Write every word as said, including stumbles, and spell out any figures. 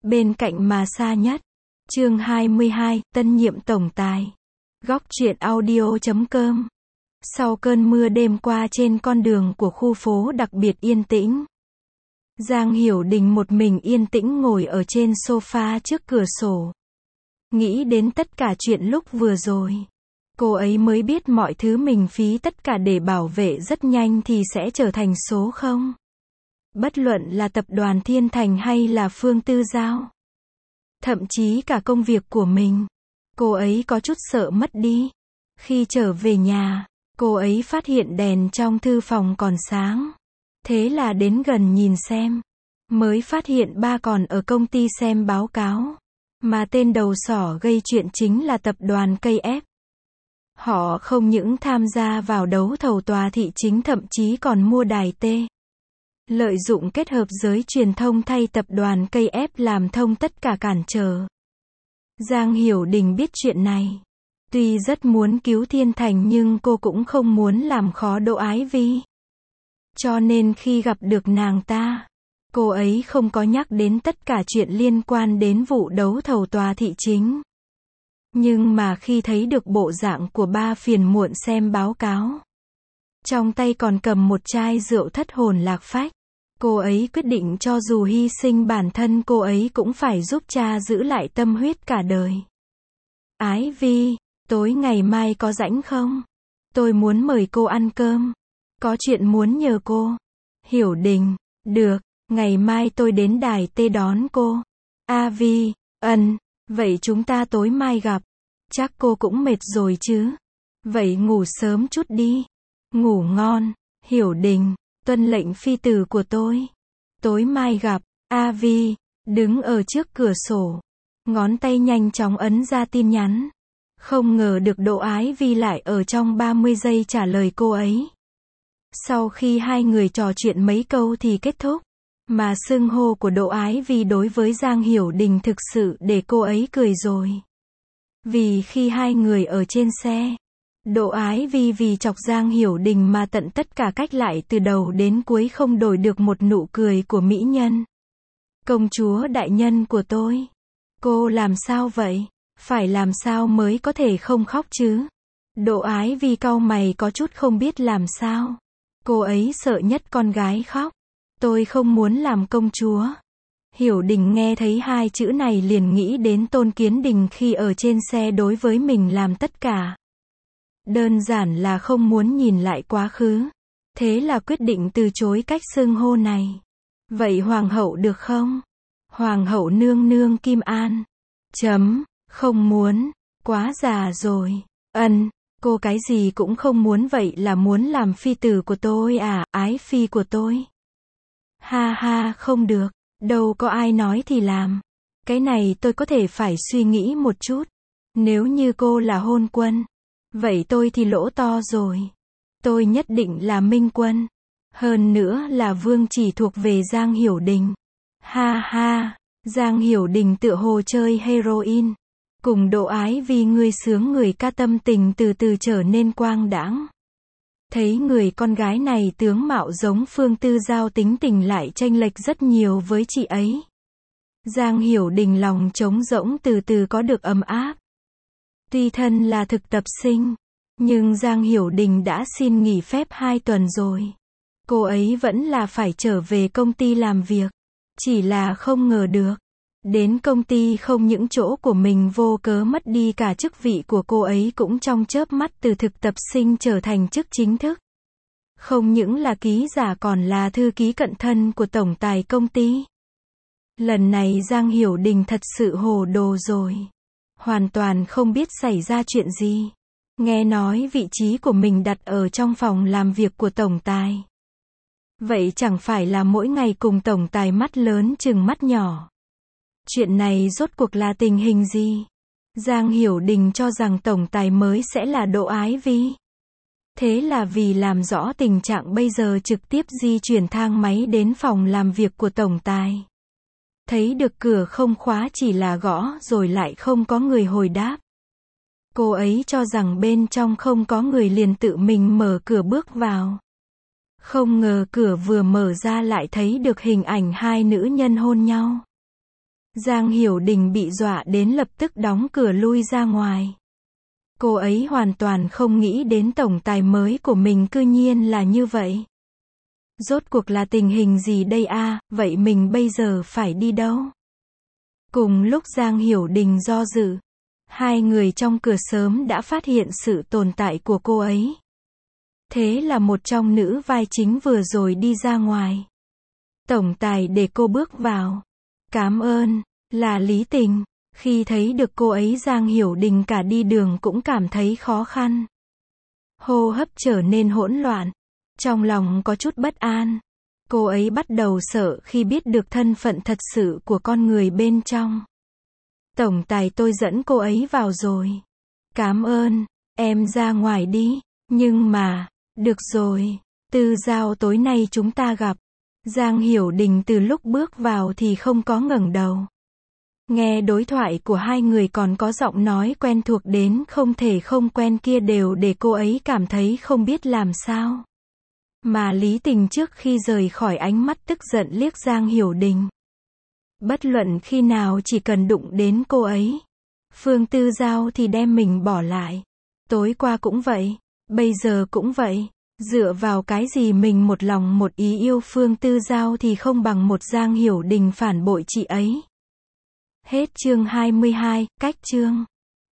Bên cạnh mà xa nhất. Chương hai mươi hai, tân nhiệm tổng tài. Góc truyện audio chấm com. Sau cơn mưa đêm qua trên con đường của khu phố đặc biệt yên tĩnh. Giang Hiểu Đình một mình yên tĩnh ngồi ở trên sofa trước cửa sổ. Nghĩ đến tất cả chuyện lúc vừa rồi. Cô ấy mới biết mọi thứ mình phí tất cả để bảo vệ rất nhanh thì sẽ trở thành số không. Bất luận là tập đoàn Thiên Thành hay là Phương Tư Giao. Thậm chí cả công việc của mình. Cô ấy có chút sợ mất đi. Khi trở về nhà, cô ấy phát hiện đèn trong thư phòng còn sáng. Thế là đến gần nhìn xem. Mới phát hiện ba còn ở công ty xem báo cáo. Mà tên đầu sỏ gây chuyện chính là tập đoàn ca ép. Họ không những tham gia vào đấu thầu tòa thị chính thậm chí còn mua đài T. Lợi dụng kết hợp giới truyền thông thay tập đoàn ca ép làm thông tất cả cản trở. Giang Hiểu Đình biết chuyện này. Tuy rất muốn cứu Thiên Thành nhưng cô cũng không muốn làm khó Đỗ Ái Vi. Cho nên khi gặp được nàng ta, cô ấy không có nhắc đến tất cả chuyện liên quan đến vụ đấu thầu tòa thị chính. Nhưng mà khi thấy được bộ dạng của ba phiền muộn xem báo cáo, trong tay còn cầm một chai rượu thất hồn lạc phách, cô ấy quyết định cho dù hy sinh bản thân cô ấy cũng phải giúp cha giữ lại tâm huyết cả đời. Ái Vi, tối ngày mai có rảnh không? Tôi muốn mời cô ăn cơm. Có chuyện muốn nhờ cô. Hiểu Đình, được, ngày mai tôi đến đài T đón cô. A Vi, ân, vậy chúng ta tối mai gặp. Chắc cô cũng mệt rồi chứ. Vậy ngủ sớm chút đi. Ngủ ngon. Hiểu Đình, tuân lệnh phi tử của tôi. Tối mai gặp. A Vi, đứng ở trước cửa sổ. Ngón tay nhanh chóng ấn ra tin nhắn. Không ngờ được Đỗ Ái Vi lại ở trong ba mươi giây trả lời cô ấy. Sau khi hai người trò chuyện mấy câu thì kết thúc. Mà xưng hô của Đỗ Ái Vi đối với Giang Hiểu Đình thực sự để cô ấy cười rồi. Vì khi hai người ở trên xe, Đỗ Ái Vi vì chọc Giang Hiểu Đình mà tận tất cả cách lại từ đầu đến cuối không đổi được một nụ cười của mỹ nhân. Công chúa đại nhân của tôi. Cô làm sao vậy? Phải làm sao mới có thể không khóc chứ? Đỗ Ái Vi cau mày có chút không biết làm sao. Cô ấy sợ nhất con gái khóc. Tôi không muốn làm công chúa. Hiểu Đình nghe thấy hai chữ này liền nghĩ đến Tôn Kiến Đình khi ở trên xe đối với mình làm tất cả. Đơn giản là không muốn nhìn lại quá khứ. Thế là quyết định từ chối cách xưng hô này. Vậy hoàng hậu được không? Hoàng hậu nương nương Kim An. Chấm, không muốn, quá già rồi. Ân, cô cái gì cũng không muốn vậy là muốn làm phi tử của tôi à, ái phi của tôi. Ha ha, không được. Đâu có ai nói thì làm. Cái này tôi có thể phải suy nghĩ một chút. Nếu như cô là hôn quân, vậy tôi thì lỗ to rồi. Tôi nhất định là minh quân. Hơn nữa là vương chỉ thuộc về Giang Hiểu Đình. Ha ha, Giang Hiểu Đình tựa hồ chơi heroin. Cùng Đỗ Ái Vi ngươi sướng người ca tâm tình từ từ trở nên quang đãng. Thấy người con gái này tướng mạo giống Phương Tư Giao tính tình lại chênh lệch rất nhiều với chị ấy. Giang Hiểu Đình lòng trống rỗng từ từ có được ấm áp. Tuy thân là thực tập sinh, nhưng Giang Hiểu Đình đã xin nghỉ phép hai tuần rồi. Cô ấy vẫn là phải trở về công ty làm việc. Chỉ là không ngờ được. Đến công ty không những chỗ của mình vô cớ mất đi cả chức vị của cô ấy cũng trong chớp mắt từ thực tập sinh trở thành chức chính thức. Không những là ký giả còn là thư ký cận thân của tổng tài công ty. Lần này Giang Hiểu Đình thật sự hồ đồ rồi. Hoàn toàn không biết xảy ra chuyện gì. Nghe nói vị trí của mình đặt ở trong phòng làm việc của tổng tài. Vậy chẳng phải là mỗi ngày cùng tổng tài mắt lớn chừng mắt nhỏ. Chuyện này rốt cuộc là tình hình gì? Giang Hiểu Đình cho rằng tổng tài mới sẽ là Đỗ Ái Vi. Thế là vì làm rõ tình trạng bây giờ trực tiếp di chuyển thang máy đến phòng làm việc của tổng tài. Thấy được cửa không khóa chỉ là gõ rồi lại không có người hồi đáp. Cô ấy cho rằng bên trong không có người liền tự mình mở cửa bước vào. Không ngờ cửa vừa mở ra lại thấy được hình ảnh hai nữ nhân hôn nhau. Giang Hiểu Đình bị dọa đến lập tức đóng cửa lui ra ngoài. Cô ấy hoàn toàn không nghĩ đến tổng tài mới của mình cư nhiên là như vậy. Rốt cuộc là tình hình gì đây a, vậy mình bây giờ phải đi đâu? Cùng lúc Giang Hiểu Đình do dự, hai người trong cửa sớm đã phát hiện sự tồn tại của cô ấy. Thế là một trong nữ vai chính vừa rồi đi ra ngoài. Tổng tài để cô bước vào. Cảm ơn, là Lý Tình. Khi thấy được cô ấy, Giang Hiểu Đình cả đi đường cũng cảm thấy khó khăn. Hô hấp trở nên hỗn loạn. Trong lòng có chút bất an. Cô ấy bắt đầu sợ khi biết được thân phận thật sự của con người bên trong. Tổng tài, tôi dẫn cô ấy vào rồi. Cảm ơn, em ra ngoài đi. Nhưng mà, được rồi, Tư Giao, tối nay chúng ta gặp. Giang Hiểu Đình từ lúc bước vào thì không có ngẩng đầu. Nghe đối thoại của hai người còn có giọng nói quen thuộc đến không thể không quen kia đều để cô ấy cảm thấy không biết làm sao. Mà Lý Tình trước khi rời khỏi ánh mắt tức giận liếc Giang Hiểu Đình. Bất luận khi nào chỉ cần đụng đến cô ấy, Phương Tư Giao thì đem mình bỏ lại. Tối qua cũng vậy, bây giờ cũng vậy. Dựa vào cái gì mình một lòng một ý yêu Phương Tư Giao thì không bằng một Giang Hiểu Đình phản bội chị ấy. Hết chương hai mươi hai, cách chương.